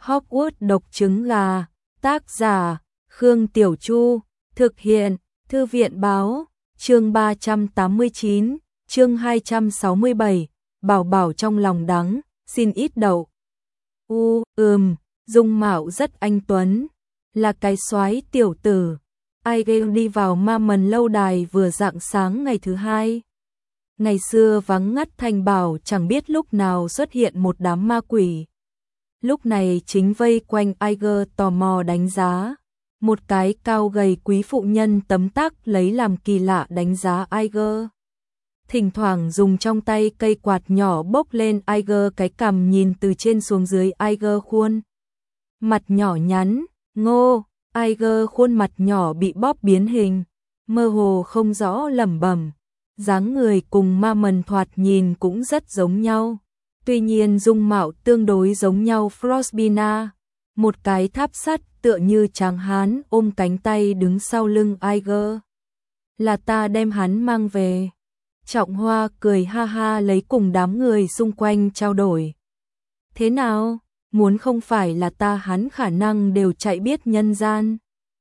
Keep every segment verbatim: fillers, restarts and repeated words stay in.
Hogwarts độc trứng gà, tác giả, Khương Tiểu Chu, thực hiện, Thư viện báo, chương ba trăm tám mươi chín, chương hai trăm sáu mươi bảy, bảo bảo trong lòng đắng, xin ít đậu. U, ừm, dung mạo rất anh tuấn, là cái soái tiểu tử. Ai đi vào Ma Mần lâu đài vừa rạng sáng ngày thứ hai. Ngày xưa vắng ngắt thành bảo, chẳng biết lúc nào xuất hiện một đám ma quỷ. Lúc này chính vây quanh Iger tò mò đánh giá. Một cái cao gầy quý phụ nhân tấm tắc lấy làm kỳ lạ đánh giá Iger. Thỉnh thoảng dùng trong tay cây quạt nhỏ bốc lên Iger cái cằm, nhìn từ trên xuống dưới Iger khuôn mặt nhỏ nhắn, ngô. Iger khuôn mặt nhỏ bị bóp biến hình, mơ hồ không rõ lẩm bẩm. Dáng người cùng Ma Mần thoạt nhìn cũng rất giống nhau. Tuy nhiên dung mạo tương đối giống nhau. Frostbina, một cái tháp sắt tựa như tráng hán ôm cánh tay đứng sau lưng Iger. Là ta đem hắn mang về. Trọng Hoa cười ha ha lấy cùng đám người xung quanh trao đổi. Thế nào? Muốn không phải là ta hắn khả năng đều chạy biết nhân gian.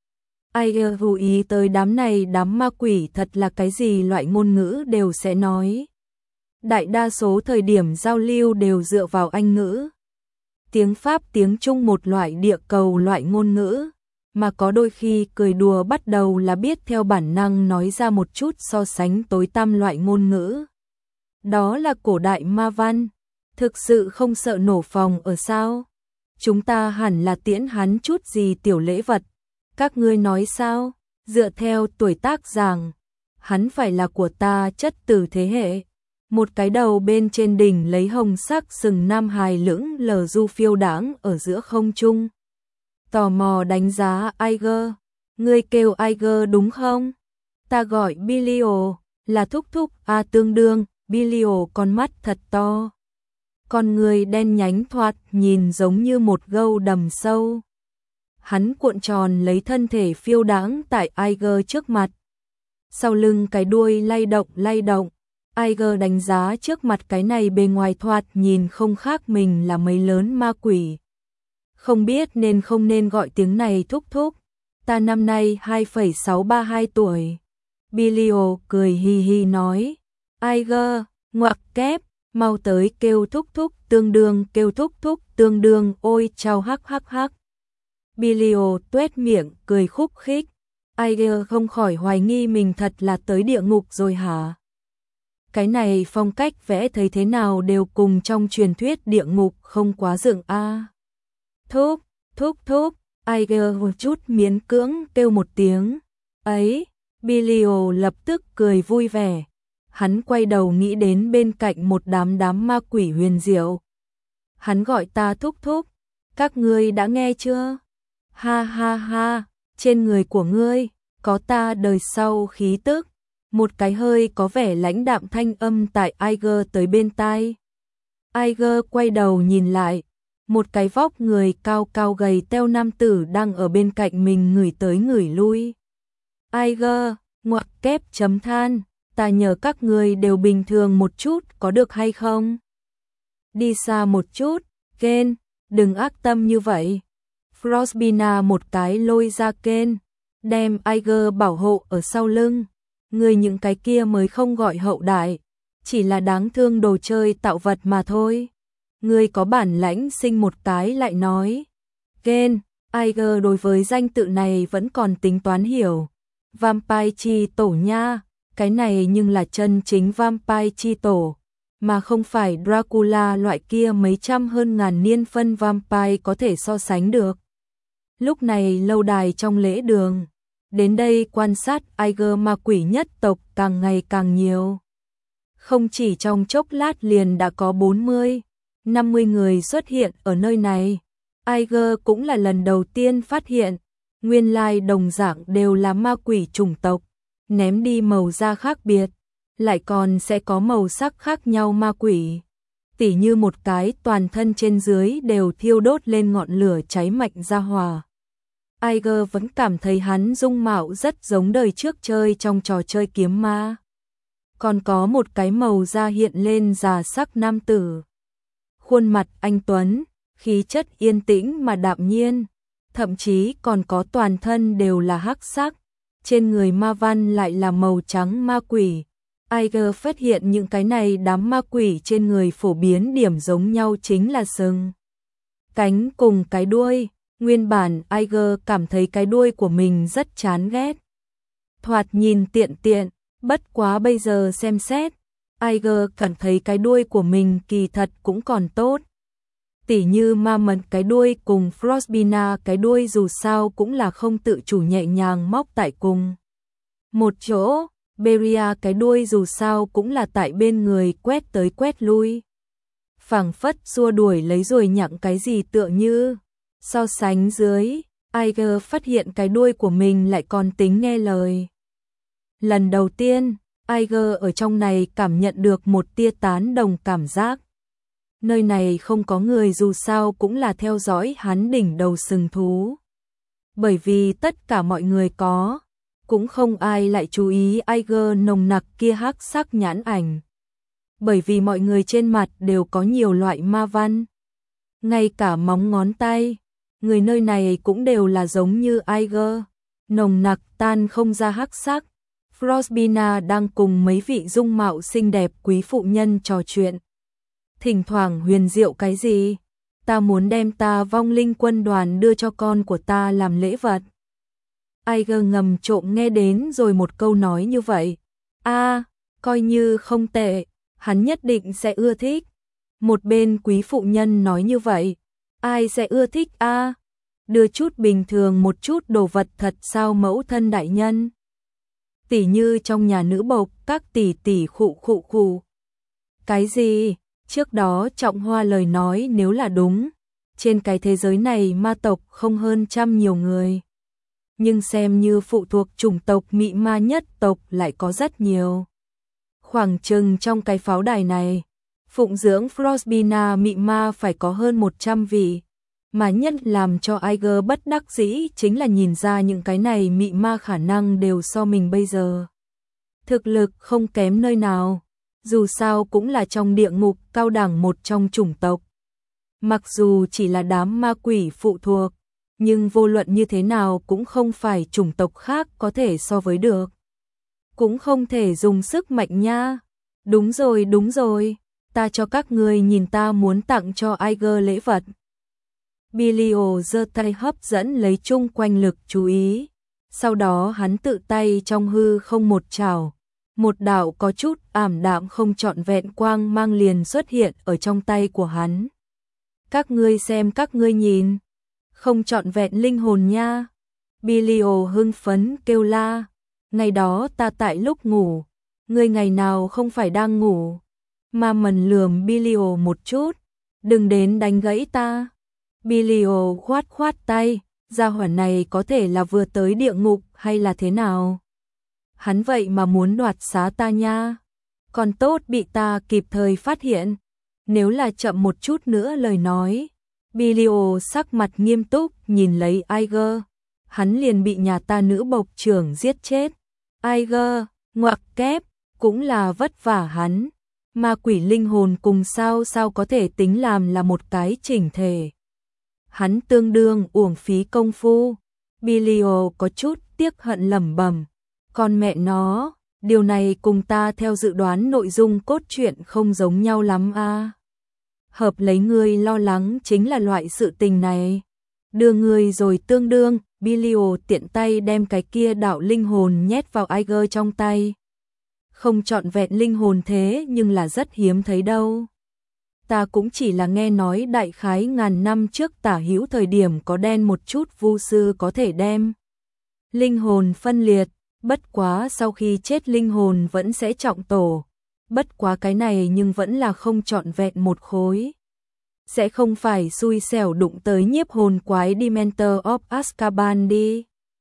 Iger chú ý tới đám này đám ma quỷ thật là cái gì loại ngôn ngữ đều sẽ nói. Đại đa số thời điểm giao lưu đều dựa vào Anh ngữ. Tiếng Pháp, tiếng Trung một loại địa cầu loại ngôn ngữ, mà có đôi khi cười đùa bắt đầu là biết theo bản năng nói ra một chút so sánh tối tăm loại ngôn ngữ. Đó là cổ đại ma văn. Thực sự không sợ nổ phòng ở sao? Chúng ta hẳn là tiễn hắn chút gì tiểu lễ vật. Các ngươi nói sao? Dựa theo tuổi tác giảng, hắn phải là của ta chất từ thế hệ. Một cái đầu bên trên đỉnh lấy hồng sắc sừng nam hài lững lờ du phiêu đãng ở giữa không trung. Tò mò đánh giá Iger. Ngươi kêu Iger đúng không? Ta gọi Bilio, là thúc thúc. À tương đương, Bilio con mắt thật to. Con người đen nhánh thoạt nhìn giống như một gâu đầm sâu. Hắn cuộn tròn lấy thân thể phiêu đãng tại Iger trước mặt. Sau lưng cái đuôi lay động lay động. Iger đánh giá trước mặt cái này bề ngoài thoạt nhìn không khác mình là mấy lớn ma quỷ. Không biết nên không nên gọi tiếng này thúc thúc. Ta năm nay hai phẩy sáu ba hai tuổi. Bilio cười hi hi nói. Iger, ngoặc kép, mau tới kêu thúc thúc tương đương, kêu thúc thúc tương đương, ôi chao hắc hắc hắc. Bilio tuét miệng cười khúc khích. Iger không khỏi hoài nghi mình thật là tới địa ngục rồi hả? Cái này phong cách vẽ thấy thế nào đều cùng trong truyền thuyết địa ngục không quá dựng a. À. Thúc, thúc thúc, Iger một chút miễn cưỡng kêu một tiếng. Ấy, Bilio lập tức cười vui vẻ. Hắn quay đầu nghĩ đến bên cạnh một đám đám ma quỷ huyền diệu. Hắn gọi ta thúc thúc, các ngươi đã nghe chưa? Ha ha ha, trên người của ngươi có ta đời sau khí tức. Một cái hơi có vẻ lãnh đạm thanh âm tại Iger tới bên tai. Iger quay đầu nhìn lại, một cái vóc người cao cao gầy teo nam tử đang ở bên cạnh mình ngửi tới ngửi lui. Iger, ngoặc kép chấm than, ta nhờ các ngươi đều bình thường một chút có được hay không? Đi xa một chút, Ken, đừng ác tâm như vậy. Frostbina một cái lôi ra Ken, đem Iger bảo hộ ở sau lưng. Người những cái kia mới không gọi hậu đại, chỉ là đáng thương đồ chơi tạo vật mà thôi. Người có bản lãnh sinh một cái lại nói. Ken, Iger đối với danh tự này vẫn còn tính toán hiểu. Vampire chi tổ nha, cái này nhưng là chân chính vampire chi tổ, mà không phải Dracula loại kia mấy trăm hơn ngàn niên phân vampire có thể so sánh được. Lúc này lâu đài trong lễ đường. Đến đây quan sát Iger ma quỷ nhất tộc càng ngày càng nhiều. Không chỉ trong chốc lát liền đã có bốn mươi, năm mươi người xuất hiện ở nơi này. Iger cũng là lần đầu tiên phát hiện, nguyên lai đồng dạng đều là ma quỷ chủng tộc, ném đi màu da khác biệt, lại còn sẽ có màu sắc khác nhau ma quỷ. Tỉ như một cái toàn thân trên dưới đều thiêu đốt lên ngọn lửa cháy mạnh ra hỏa. Iger vẫn cảm thấy hắn dung mạo rất giống đời trước chơi trong trò chơi kiếm ma. Còn có một cái màu da hiện lên già sắc nam tử. Khuôn mặt anh tuấn, khí chất yên tĩnh mà đạm nhiên, thậm chí còn có toàn thân đều là hắc sắc, trên người ma văn lại là màu trắng ma quỷ. Iger phát hiện những cái này đám ma quỷ trên người phổ biến điểm giống nhau chính là sừng, cánh cùng cái đuôi. Nguyên bản Iger cảm thấy cái đuôi của mình rất chán ghét, thoạt nhìn tiện tiện, bất quá bây giờ xem xét, Iger cảm thấy cái đuôi của mình kỳ thật cũng còn tốt. Tỉ như ma mật cái đuôi cùng Frostbina cái đuôi dù sao cũng là không tự chủ nhẹ nhàng móc tại cùng một chỗ, Beria cái đuôi dù sao cũng là tại bên người quét tới quét lui, phảng phất xua đuổi lấy rồi nhặng cái gì tựa như. So sánh dưới, Iger phát hiện cái đuôi của mình lại còn tính nghe lời. Lần đầu tiên, Iger ở trong này cảm nhận được một tia tán đồng cảm giác. Nơi này không có người dù sao cũng là theo dõi hắn đỉnh đầu sừng thú. Bởi vì tất cả mọi người có, cũng không ai lại chú ý Iger nồng nặc kia hắc sắc nhãn ảnh. Bởi vì mọi người trên mặt đều có nhiều loại ma văn. Ngay cả móng ngón tay, người nơi này cũng đều là giống như Iger, nồng nặc tan không ra hắc sắc. Frostbina đang cùng mấy vị dung mạo xinh đẹp quý phụ nhân trò chuyện. Thỉnh thoảng huyền diệu cái gì? Ta muốn đem ta vong linh quân đoàn đưa cho con của ta làm lễ vật. Iger ngầm trộm nghe đến rồi một câu nói như vậy. A, coi như không tệ, hắn nhất định sẽ ưa thích. Một bên quý phụ nhân nói như vậy. Ai sẽ ưa thích a? Đưa chút bình thường một chút đồ vật thật sao mẫu thân đại nhân? Tỷ như trong nhà nữ bộc, các tỷ tỷ khụ khụ khụ. Cái gì? Trước đó Trọng Hoa lời nói nếu là đúng, trên cái thế giới này ma tộc không hơn trăm nhiều người. Nhưng xem như phụ thuộc chủng tộc mị ma nhất tộc lại có rất nhiều. Khoảng chừng trong cái pháo đài này, phụng dưỡng Frostbina mị ma phải có hơn một trăm vị. Mà nhất làm cho Iger bất đắc dĩ chính là nhìn ra những cái này mị ma khả năng đều so mình bây giờ. Thực lực không kém nơi nào, dù sao cũng là trong địa ngục cao đẳng một trong chủng tộc. Mặc dù chỉ là đám ma quỷ phụ thuộc, nhưng vô luận như thế nào cũng không phải chủng tộc khác có thể so với được. Cũng không thể dùng sức mạnh nha. Đúng rồi, đúng rồi, ta cho các người nhìn ta muốn tặng cho Iger lễ vật. Bilio giơ tay hấp dẫn lấy chung quanh lực chú ý. Sau đó hắn tự tay trong hư không một chảo. Một đạo có chút ảm đạm không trọn vẹn quang mang liền xuất hiện ở trong tay của hắn. Các ngươi xem, các ngươi nhìn. Không trọn vẹn linh hồn nha. Bilio hưng phấn kêu la. Ngày đó ta tại lúc ngủ. Ngươi ngày nào không phải đang ngủ. Ma Mần lườm Bilio một chút. Đừng đến đánh gãy ta. Bilio khoát khoát tay. Gia hỏa này có thể là vừa tới địa ngục hay là thế nào? Hắn vậy mà muốn đoạt xá ta nha. Còn tốt bị ta kịp thời phát hiện. Nếu là chậm một chút nữa lời nói. Bilio sắc mặt nghiêm túc nhìn lấy Iger. Hắn liền bị nhà ta nữ bộc trưởng giết chết. Iger, ngoặc kép, cũng là vất vả hắn. Ma quỷ linh hồn cùng sao sao có thể tính làm là một cái chỉnh thể. Hắn tương đương uổng phí công phu. Bilio có chút tiếc hận lẩm bẩm. Con mẹ nó, điều này cùng ta theo dự đoán nội dung cốt truyện không giống nhau lắm a. Hợp lấy ngươi lo lắng chính là loại sự tình này. Đưa ngươi rồi tương đương, Bilio tiện tay đem cái kia đạo linh hồn nhét vào Iger trong tay. Không trọn vẹn linh hồn thế nhưng là rất hiếm thấy đâu. Ta cũng chỉ là nghe nói đại khái ngàn năm trước tả hữu thời điểm có đen một chút vu sư có thể đem linh hồn phân liệt, bất quá sau khi chết linh hồn vẫn sẽ trọng tổ. Bất quá cái này nhưng vẫn là không trọn vẹn một khối. Sẽ không phải xui xẻo đụng tới nhiếp hồn quái Dementor of Azkaban đi.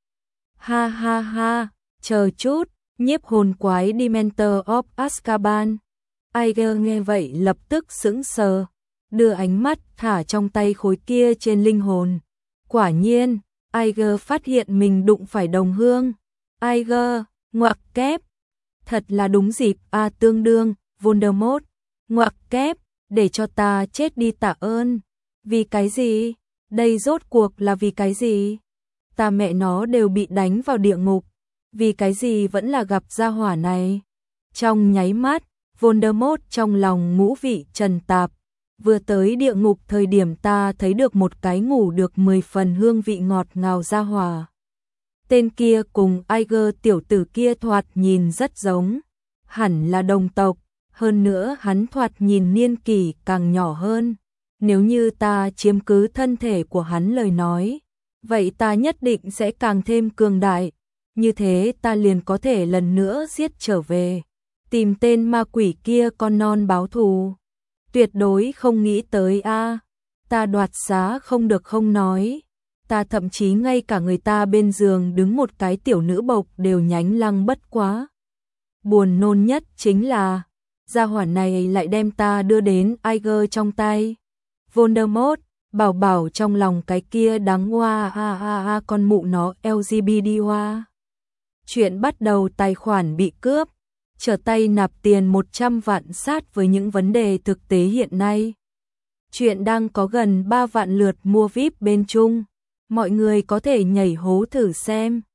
Ha ha ha, chờ chút, nhiếp hồn quái Dementor of Azkaban. Iger nghe vậy lập tức sững sờ, đưa ánh mắt thả trong tay khối kia trên linh hồn. Quả nhiên, Iger phát hiện mình đụng phải đồng hương. Iger, ngoặc kép. Thật là đúng dịp, a tương đương, Voldemort. Ngoặc kép, để cho ta chết đi tạ ơn. Vì cái gì? Đây rốt cuộc là vì cái gì? Ta mẹ nó đều bị đánh vào địa ngục, vì cái gì vẫn là gặp gia hỏa này? Trong nháy mắt, Voldemort trong lòng ngũ vị trần tạp, vừa tới địa ngục thời điểm ta thấy được một cái ngủ được mười phần hương vị ngọt ngào gia hỏa. Tên kia cùng Aiger tiểu tử kia thoạt nhìn rất giống, hẳn là đồng tộc, hơn nữa hắn thoạt nhìn niên kỷ càng nhỏ hơn. Nếu như ta chiếm cứ thân thể của hắn lời nói, vậy ta nhất định sẽ càng thêm cường đại, như thế ta liền có thể lần nữa giết trở về, tìm tên ma quỷ kia con non báo thù. Tuyệt đối không nghĩ tới a, ta đoạt xá không được không nói, ta thậm chí ngay cả người ta bên giường đứng một cái tiểu nữ bộc đều nhánh lăng bất quá. Buồn nôn nhất chính là, gia hỏa này lại đem ta đưa đến Aiger trong tay. Voldemort, bảo bảo trong lòng cái kia đáng hoa a a a con mụ nó lờ giê bê tê hoa. Chuyện bắt đầu tài khoản bị cướp, trở tay nạp tiền một trăm vạn sát với những vấn đề thực tế hiện nay. Chuyện đang có gần ba vạn lượt mua víp bên Trung, mọi người có thể nhảy hố thử xem.